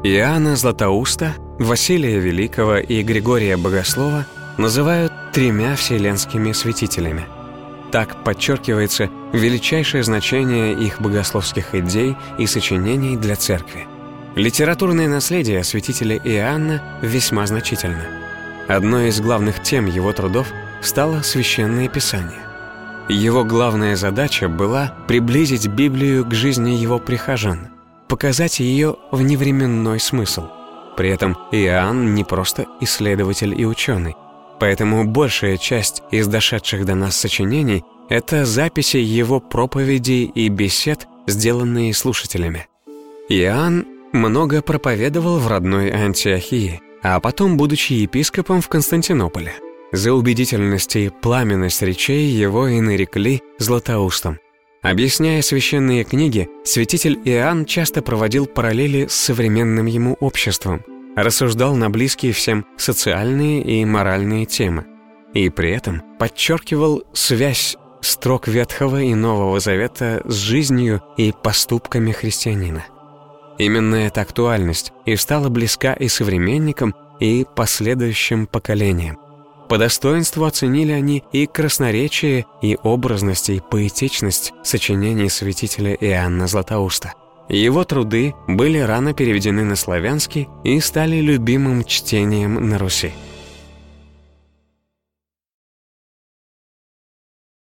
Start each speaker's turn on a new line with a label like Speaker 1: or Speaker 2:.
Speaker 1: Иоанна Златоуста, Василия Великого и Григория Богослова называют тремя вселенскими святителями. Так подчеркивается величайшее значение их богословских идей и сочинений для церкви. Литературное наследие святителя Иоанна весьма значительно. Одной из главных тем его трудов стало Священное Писание. Его главная задача была приблизить Библию к жизни его прихожан, показать ее вневременной смысл. При этом Иоанн не просто исследователь и ученый, поэтому большая часть из дошедших до нас сочинений — это записи его проповедей и бесед, сделанные слушателями. Иоанн много проповедовал в родной Антиохии, а потом, будучи епископом в Константинополе. За убедительность и пламенность речей его и нарекли Златоустом. Объясняя священные книги, святитель Иоанн часто проводил параллели с современным ему обществом, рассуждал на близкие всем социальные и моральные темы, и при этом подчеркивал связь строк Ветхого и Нового Завета с жизнью и поступками христианина. Именно эта актуальность и стала близка и современникам, и последующим поколениям. По достоинству оценили они и красноречие, и образность, и поэтичность сочинений святителя Иоанна Златоуста. Его труды были рано переведены на славянский и стали любимым чтением на Руси.